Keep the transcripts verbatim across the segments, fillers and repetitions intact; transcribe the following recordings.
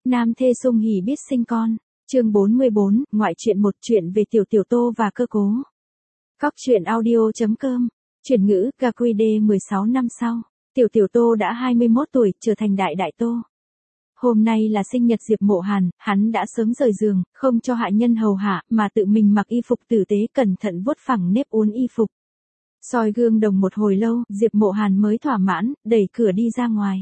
Nam thê sung hỉ biết sinh con. Chương bốn mươi bốn, ngoại truyện một, chuyện về Tiểu Tiểu Tô và Cơ Cố. Cóc truyện audio.com. Chuyển ngữ, gà quy đê mười sáu năm sau, Tiểu Tiểu Tô đã hai mươi mốt tuổi, trở thành đại đại tô. Hôm nay là sinh nhật Diệp Mộ Hàn, hắn đã sớm rời giường, không cho hạ nhân hầu hạ, mà tự mình mặc y phục tử tế, cẩn thận vuốt phẳng nếp uốn y phục. Soi gương đồng một hồi lâu, Diệp Mộ Hàn mới thỏa mãn, đẩy cửa đi ra ngoài.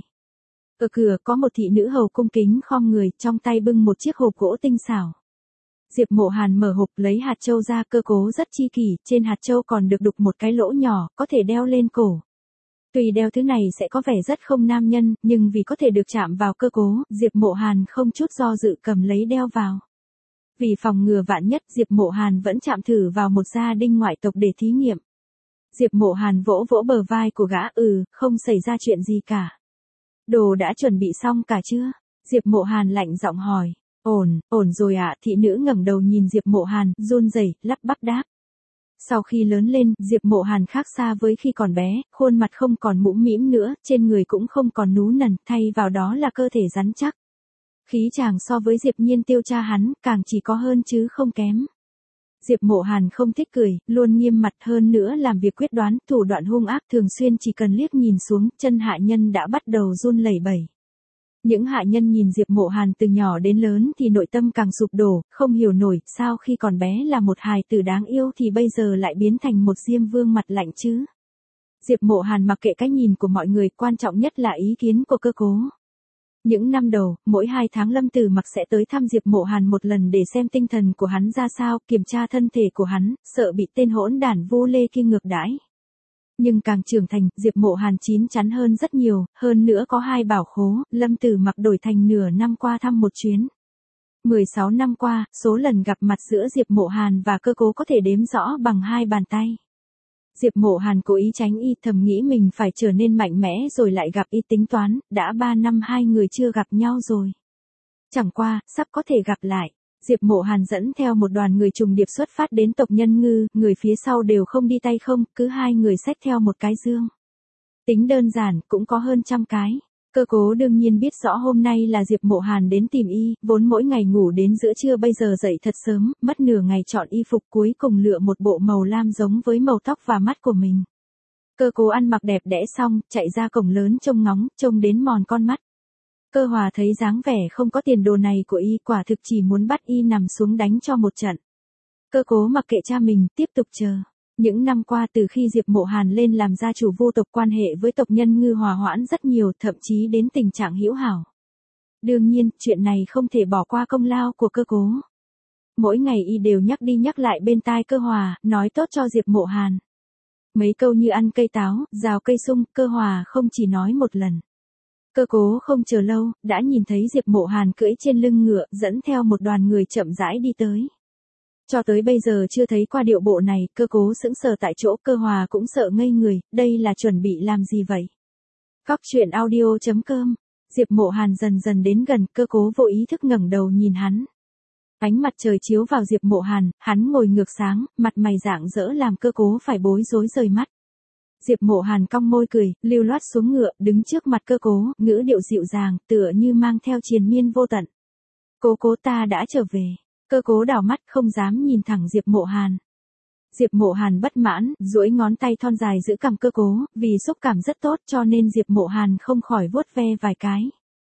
Ở cửa có một thị nữ hầu cung kính khom người, trong tay bưng một chiếc hộp gỗ tinh xảo. Diệp Mộ Hàn mở hộp lấy hạt châu ra, Cơ Cố rất chi kỷ, trên hạt châu còn được đục một cái lỗ nhỏ, có thể đeo lên cổ. Tuy đeo thứ này sẽ có vẻ rất không nam nhân, nhưng vì có thể được chạm vào Cơ Cố, Diệp Mộ Hàn không chút do dự cầm lấy đeo vào. Vì phòng ngừa vạn nhất, Diệp Mộ Hàn vẫn chạm thử vào một gia đình ngoại tộc để thí nghiệm. Diệp Mộ Hàn vỗ vỗ bờ vai của gã, ừ, không xảy ra chuyện gì cả. Đồ đã chuẩn bị xong cả chưa? Diệp Mộ Hàn lạnh giọng hỏi. Ổn, ổn rồi ạ. Thị nữ ngẩng đầu nhìn Diệp Mộ Hàn, run rẩy, lắp bắp đáp. Sau khi lớn lên, Diệp Mộ Hàn khác xa với khi còn bé, khuôn mặt không còn mũm mĩm nữa, trên người cũng không còn nú nần, thay vào đó là cơ thể rắn chắc. Khí chàng so với Diệp Nhiên Tiêu cha hắn, càng chỉ có hơn chứ không kém. Diệp Mộ Hàn không thích cười, luôn nghiêm mặt, hơn nữa làm việc quyết đoán, thủ đoạn hung ác, thường xuyên chỉ cần liếc nhìn xuống, chân hạ nhân đã bắt đầu run lẩy bẩy. Những hạ nhân nhìn Diệp Mộ Hàn từ nhỏ đến lớn thì nội tâm càng sụp đổ, không hiểu nổi, sao khi còn bé là một hài tử đáng yêu thì bây giờ lại biến thành một diêm vương mặt lạnh chứ. Diệp Mộ Hàn mặc kệ cái nhìn của mọi người, quan trọng nhất là ý kiến của Cơ Cố. Những năm đầu, mỗi hai tháng Lâm Tử Mặc sẽ tới thăm Diệp Mộ Hàn một lần để xem tinh thần của hắn ra sao, kiểm tra thân thể của hắn, sợ bị tên hỗn đản Vu Lê kia ngược đãi. Nhưng càng trưởng thành, Diệp Mộ Hàn chín chắn hơn rất nhiều, hơn nữa có hai bảo khố, Lâm Tử Mặc đổi thành nửa năm qua thăm một chuyến. mười sáu năm qua, số lần gặp mặt giữa Diệp Mộ Hàn và Cơ Cố có thể đếm rõ bằng hai bàn tay. Diệp Mộ Hàn cố ý tránh y, thầm nghĩ mình phải trở nên mạnh mẽ rồi lại gặp y, tính toán, đã ba năm hai người chưa gặp nhau rồi. Chẳng qua, sắp có thể gặp lại. Diệp Mộ Hàn dẫn theo một đoàn người trùng điệp xuất phát đến tộc Nhân Ngư, người phía sau đều không đi tay không, cứ hai người xách theo một cái dương. Tính đơn giản, cũng có hơn trăm cái. Cơ Cố đương nhiên biết rõ hôm nay là Diệp Mộ Hàn đến tìm y, vốn mỗi ngày ngủ đến giữa trưa bây giờ dậy thật sớm, mất nửa ngày chọn y phục, cuối cùng lựa một bộ màu lam giống với màu tóc và mắt của mình. Cơ Cố ăn mặc đẹp đẽ xong, chạy ra cổng lớn trông ngóng, trông đến mòn con mắt. Cơ Hòa thấy dáng vẻ không có tiền đồ này của y, quả thực chỉ muốn bắt y nằm xuống đánh cho một trận. Cơ Cố mặc kệ cha mình, tiếp tục chờ. Những năm qua từ khi Diệp Mộ Hàn lên làm gia chủ vô tộc, quan hệ với tộc Nhân Ngư hòa hoãn rất nhiều, thậm chí đến tình trạng hữu hảo. Đương nhiên, chuyện này không thể bỏ qua công lao của Cơ Cố. Mỗi ngày y đều nhắc đi nhắc lại bên tai Cơ Hòa, nói tốt cho Diệp Mộ Hàn. Mấy câu như ăn cây táo, rào cây sung, Cơ Hòa không chỉ nói một lần. Cơ Cố không chờ lâu, đã nhìn thấy Diệp Mộ Hàn cưỡi trên lưng ngựa, dẫn theo một đoàn người chậm rãi đi tới. Cho tới bây giờ chưa thấy qua điệu bộ này, Cơ Cố sững sờ tại chỗ, Cơ Hòa cũng sợ ngây người, đây là chuẩn bị làm gì vậy? Cóc truyện audio.com. Diệp Mộ Hàn dần dần đến gần, Cơ Cố vô ý thức ngẩng đầu nhìn hắn. Ánh mặt trời chiếu vào Diệp Mộ Hàn, hắn ngồi ngược sáng, mặt mày rạng rỡ làm Cơ Cố phải bối rối rời mắt. Diệp Mộ Hàn cong môi cười, lưu loát xuống ngựa, đứng trước mặt Cơ Cố, ngữ điệu dịu dàng, tựa như mang theo triền miên vô tận. Cố Cố, ta đã trở về. Cơ Cố đảo mắt không dám nhìn thẳng Diệp Mộ Hàn. Diệp Mộ Hàn bất mãn, duỗi ngón tay thon dài giữ cằm Cơ Cố, vì xúc cảm rất tốt cho nên Diệp Mộ Hàn không khỏi vuốt ve vài cái.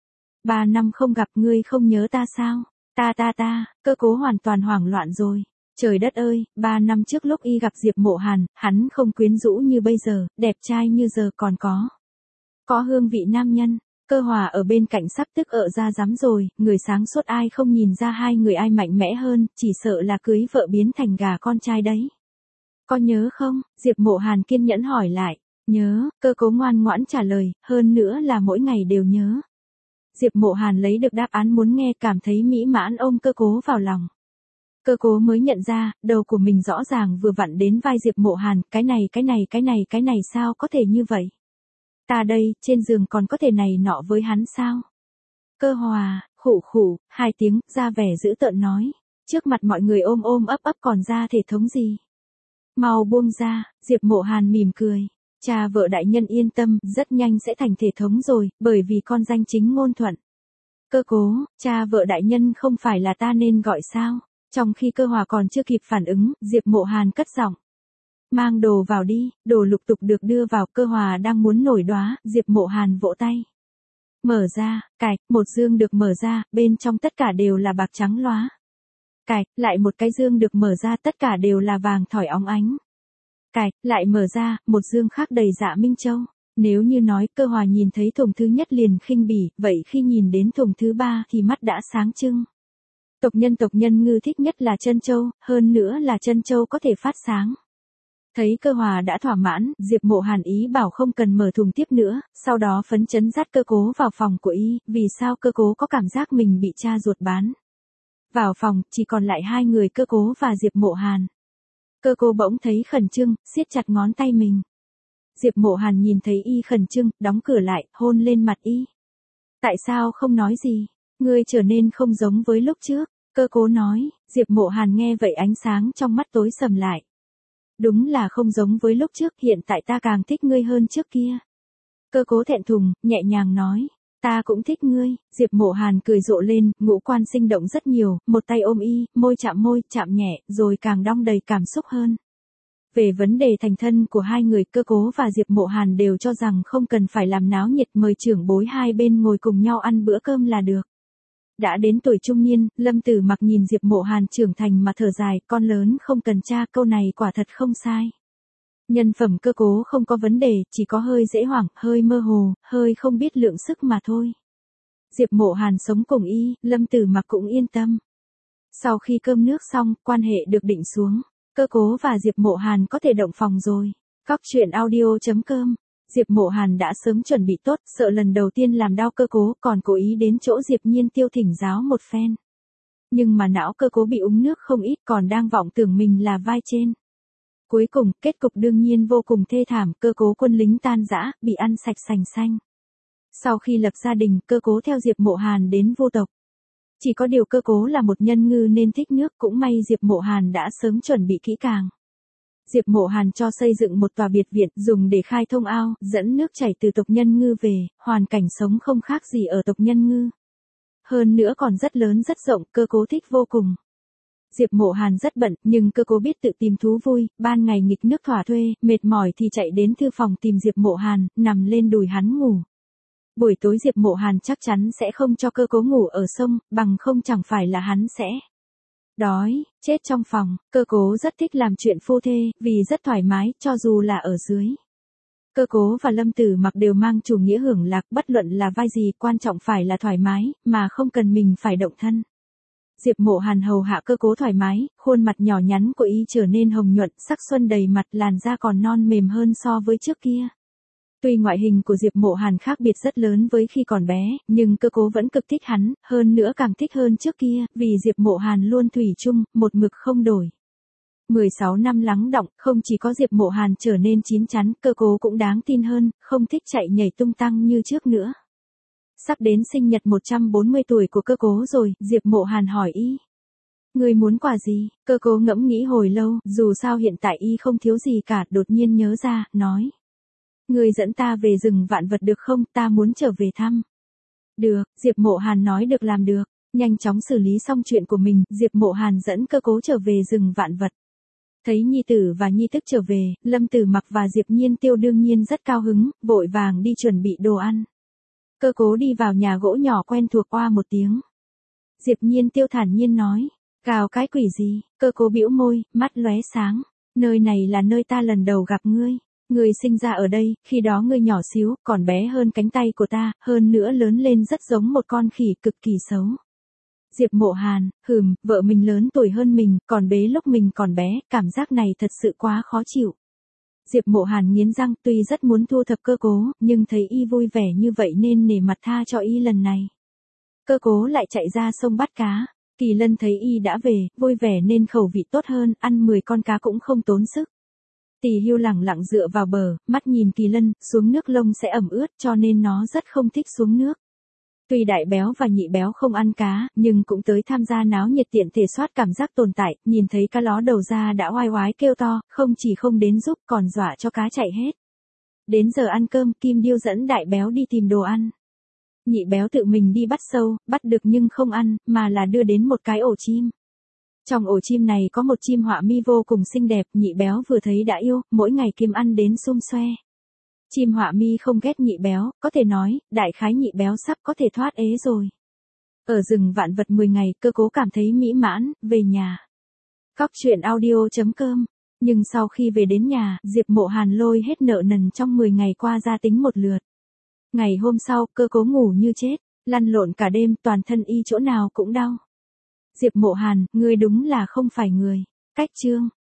Ba năm không gặp, ngươi không nhớ ta sao? Ta ta ta, Cơ Cố hoàn toàn hoảng loạn rồi. Trời đất ơi, ba năm trước lúc y gặp Diệp Mộ Hàn, hắn không quyến rũ như bây giờ, đẹp trai như giờ còn có. Có hương vị nam nhân. Cơ Hòa ở bên cạnh sắp tức ợ ra dám rồi, người sáng suốt ai không nhìn ra hai người ai mạnh mẽ hơn, chỉ sợ là cưới vợ biến thành gà con trai đấy. Có nhớ không? Diệp Mộ Hàn kiên nhẫn hỏi lại. Nhớ, Cơ Cố ngoan ngoãn trả lời, hơn nữa là mỗi ngày đều nhớ. Diệp Mộ Hàn lấy được đáp án muốn nghe, cảm thấy mỹ mãn ôm Cơ Cố vào lòng. Cơ Cố mới nhận ra, đầu của mình rõ ràng vừa vặn đến vai Diệp Mộ Hàn, cái này cái này cái này cái này sao có thể như vậy? Ta đây, trên giường còn có thể này nọ với hắn sao? Cơ Hòa, khụ khụ, hai tiếng, ra vẻ dữ tợn nói. Trước mặt mọi người ôm ôm ấp ấp còn ra thể thống gì? Mau buông ra, Diệp Mộ Hàn mỉm cười. Cha vợ đại nhân yên tâm, rất nhanh sẽ thành thể thống rồi, bởi vì con danh chính ngôn thuận. Cơ Cố, cha vợ đại nhân không phải là ta nên gọi sao? Trong khi Cơ Hòa còn chưa kịp phản ứng, Diệp Mộ Hàn cất giọng. Mang đồ vào đi, đồ lục tục được đưa vào. Cơ Hòa đang muốn nổi đoá, Diệp Mộ Hàn vỗ tay. Mở ra, cạch, một dương được mở ra, bên trong tất cả đều là bạc trắng lóa. Cạch, lại một cái dương được mở ra, tất cả đều là vàng thỏi óng ánh. Cạch, lại mở ra, một dương khác đầy dạ minh châu. Nếu như nói Cơ Hòa nhìn thấy thùng thứ nhất liền khinh bỉ, vậy khi nhìn đến thùng thứ ba thì mắt đã sáng trưng. Tộc nhân tộc nhân ngư thích nhất là chân châu, hơn nữa là chân châu có thể phát sáng. Thấy Cơ Hòa đã thỏa mãn, Diệp Mộ Hàn ý bảo không cần mở thùng tiếp nữa, sau đó phấn chấn dắt Cơ Cố vào phòng của y, vì sao Cơ Cố có cảm giác mình bị cha ruột bán. Vào phòng, chỉ còn lại hai người Cơ Cố và Diệp Mộ Hàn. Cơ Cố bỗng thấy khẩn trương, siết chặt ngón tay mình. Diệp Mộ Hàn nhìn thấy y khẩn trương, đóng cửa lại, hôn lên mặt y. Tại sao không nói gì? Ngươi trở nên không giống với lúc trước. Cơ Cố nói. Diệp Mộ Hàn nghe vậy ánh sáng trong mắt tối sầm lại. Đúng là không giống với lúc trước, hiện tại ta càng thích ngươi hơn trước kia. Cơ Cố thẹn thùng, nhẹ nhàng nói. Ta cũng thích ngươi. Diệp Mộ Hàn cười rộ lên, ngũ quan sinh động rất nhiều, một tay ôm y, môi chạm môi, chạm nhẹ, rồi càng đong đầy cảm xúc hơn. Về vấn đề thành thân của hai người, Cơ Cố và Diệp Mộ Hàn đều cho rằng không cần phải làm náo nhiệt, mời trưởng bối hai bên ngồi cùng nhau ăn bữa cơm là được. Đã đến tuổi trung niên, Lâm Tử Mặc nhìn Diệp Mộ Hàn trưởng thành mà thở dài, con lớn không cần cha, câu này quả thật không sai. Nhân phẩm Cơ Cố không có vấn đề, chỉ có hơi dễ hoảng, hơi mơ hồ, hơi không biết lượng sức mà thôi. Diệp Mộ Hàn sống cùng y, Lâm Tử Mặc cũng yên tâm. Sau khi cơm nước xong, quan hệ được định xuống. Cơ Cố và Diệp Mộ Hàn có thể động phòng rồi. Cóc truyện audio chấm com. Diệp Mộ Hàn đã sớm chuẩn bị tốt, sợ lần đầu tiên làm đau Cơ Cố, còn cố ý đến chỗ Diệp Nhiên Tiêu thỉnh giáo một phen. Nhưng mà não Cơ Cố bị uống nước không ít, còn đang vọng tưởng mình là vai trên. Cuối cùng, kết cục đương nhiên vô cùng thê thảm, Cơ Cố quân lính tan rã, bị ăn sạch sành xanh. Sau khi lập gia đình, Cơ Cố theo Diệp Mộ Hàn đến vô tộc. Chỉ có điều Cơ Cố là một nhân ngư nên thích nước, cũng may Diệp Mộ Hàn đã sớm chuẩn bị kỹ càng. Diệp Mộ Hàn cho xây dựng một tòa biệt viện dùng để khai thông ao, dẫn nước chảy từ tộc nhân ngư về, hoàn cảnh sống không khác gì ở tộc nhân ngư. Hơn nữa còn rất lớn rất rộng, Cơ Cố thích vô cùng. Diệp Mộ Hàn rất bận, nhưng Cơ Cố biết tự tìm thú vui, ban ngày nghịch nước thỏa thuê, mệt mỏi thì chạy đến thư phòng tìm Diệp Mộ Hàn, nằm lên đùi hắn ngủ. Buổi tối Diệp Mộ Hàn chắc chắn sẽ không cho Cơ Cố ngủ ở sông, bằng không chẳng phải là hắn sẽ đói, chết trong phòng. Cơ Cố rất thích làm chuyện phu thê, vì rất thoải mái, cho dù là ở dưới. Cơ Cố và Lâm Tử Mặc đều mang chủ nghĩa hưởng lạc, bất luận là vai gì, quan trọng phải là thoải mái, mà không cần mình phải động thân. Diệp Mộ Hàn hầu hạ Cơ Cố thoải mái, khuôn mặt nhỏ nhắn của y trở nên hồng nhuận, sắc xuân đầy mặt, làn da còn non mềm hơn so với trước kia. Tuy ngoại hình của Diệp Mộ Hàn khác biệt rất lớn với khi còn bé, nhưng Cơ Cố vẫn cực thích hắn, hơn nữa càng thích hơn trước kia, vì Diệp Mộ Hàn luôn thủy chung, một mực không đổi. mười sáu năm lắng đọng, không chỉ có Diệp Mộ Hàn trở nên chín chắn, Cơ Cố cũng đáng tin hơn, không thích chạy nhảy tung tăng như trước nữa. Sắp đến sinh nhật một trăm bốn mươi tuổi của Cơ Cố rồi, Diệp Mộ Hàn hỏi y. Người muốn quà gì? Cơ Cố ngẫm nghĩ hồi lâu, dù sao hiện tại y không thiếu gì cả, đột nhiên nhớ ra, nói. Người dẫn ta về rừng vạn vật được không, ta muốn trở về thăm. Được, Diệp Mộ Hàn nói được làm được, nhanh chóng xử lý xong chuyện của mình, Diệp Mộ Hàn dẫn Cơ Cố trở về rừng vạn vật. Thấy nhi tử và nhi tức trở về, Lâm Tử Mặc và Diệp Nhiên Tiêu đương nhiên rất cao hứng, vội vàng đi chuẩn bị đồ ăn. Cơ Cố đi vào nhà gỗ nhỏ quen thuộc oa một tiếng. Diệp Nhiên Tiêu thản nhiên nói, gào cái quỷ gì? Cơ Cố bĩu môi, mắt lóe sáng, nơi này là nơi ta lần đầu gặp ngươi. Ngươi sinh ra ở đây, khi đó ngươi nhỏ xíu, còn bé hơn cánh tay của ta, hơn nữa lớn lên rất giống một con khỉ, cực kỳ xấu. Diệp Mộ Hàn, hừm, vợ mình lớn tuổi hơn mình, còn bế lúc mình còn bé, cảm giác này thật sự quá khó chịu. Diệp Mộ Hàn nghiến răng, tuy rất muốn thu thập Cơ Cố, nhưng thấy y vui vẻ như vậy nên nể mặt tha cho y lần này. Cơ Cố lại chạy ra sông bắt cá. Kỳ Lân thấy y đã về, vui vẻ nên khẩu vị tốt hơn, ăn mười con cá cũng không tốn sức. Tỳ Hưu lẳng lặng dựa vào bờ, mắt nhìn Kỳ Lân, xuống nước lông sẽ ẩm ướt cho nên nó rất không thích xuống nước. Tuy đại béo và nhị béo không ăn cá, nhưng cũng tới tham gia náo nhiệt tiện thể soát cảm giác tồn tại, nhìn thấy cá ló đầu ra đã oai oái kêu to, không chỉ không đến giúp còn dọa cho cá chạy hết. Đến giờ ăn cơm, Kim Điêu dẫn đại béo đi tìm đồ ăn. Nhị béo tự mình đi bắt sâu, bắt được nhưng không ăn, mà là đưa đến một cái ổ chim. Trong ổ chim này có một chim họa mi vô cùng xinh đẹp, nhị béo vừa thấy đã yêu, mỗi ngày kiếm ăn đến sum xoe. Chim họa mi không ghét nhị béo, có thể nói, đại khái nhị béo sắp có thể thoát ế rồi. Ở rừng vạn vật mười ngày, Cơ Cố cảm thấy mỹ mãn, về nhà. Cóc truyện audio chấm com. Nhưng sau khi về đến nhà, Diệp Mộ Hàn lôi hết nợ nần trong mười ngày qua ra tính một lượt. Ngày hôm sau, Cơ Cố ngủ như chết, lăn lộn cả đêm, toàn thân y chỗ nào cũng đau. Diệp Mộ Hàn, ngươi đúng là không phải người. Cách chương.